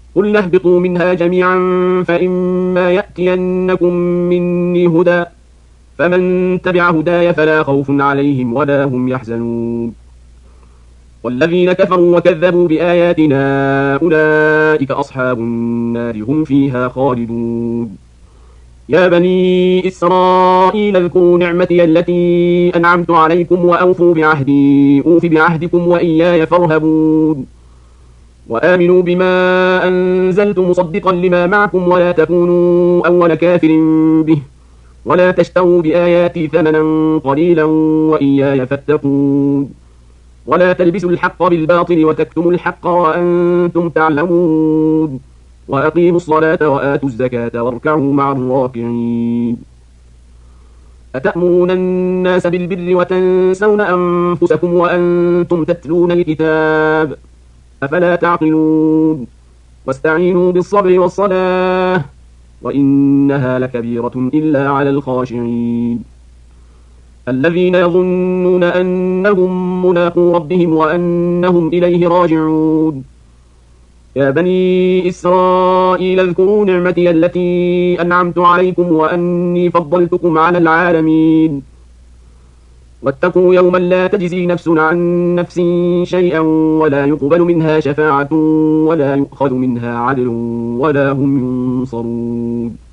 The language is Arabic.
قل اهبطوا منها جميعا فإما يأتينكم مني هدى فمن تبع هداي فلا خوف عليهم ولا هم يحزنون والذين كفروا وكذبوا بآياتنا أولئك أصحاب النار هم فيها خالدون يا بني إسرائيل اذكروا نعمتي التي أنعمت عليكم وأوفوا بعهدي أوف بعهدكم وإياي فارهبون وآمنوا بما أنزلت مصدقا لما معكم ولا تكونوا أول كافر به ولا تشتروا بآياتي ثمنا قليلا وإياي فاتقون ولا تلبسوا الحق بالباطل وتكتموا الحق وأنتم تعلمون وأقيموا الصلاة وآتوا الزكاة واركعوا مع الراكعين أتأمرون الناس بالبر وتنسون أنفسكم وأنتم تتلون الكتاب أفلا تعقلون واستعينوا بالصبر والصلاة وإنها لكبيرة إلا على الخاشعين الذين يظنون أنهم ملاقو ربهم وأنهم إليه راجعون يا بني إسرائيل اذكروا نعمتي التي أنعمت عليكم وأني فضلتكم على العالمين واتقوا يوما لا تجزي نفس عن نفس شيئا ولا يقبل منها شفاعة ولا يؤخذ منها عدل ولا هم ينصرون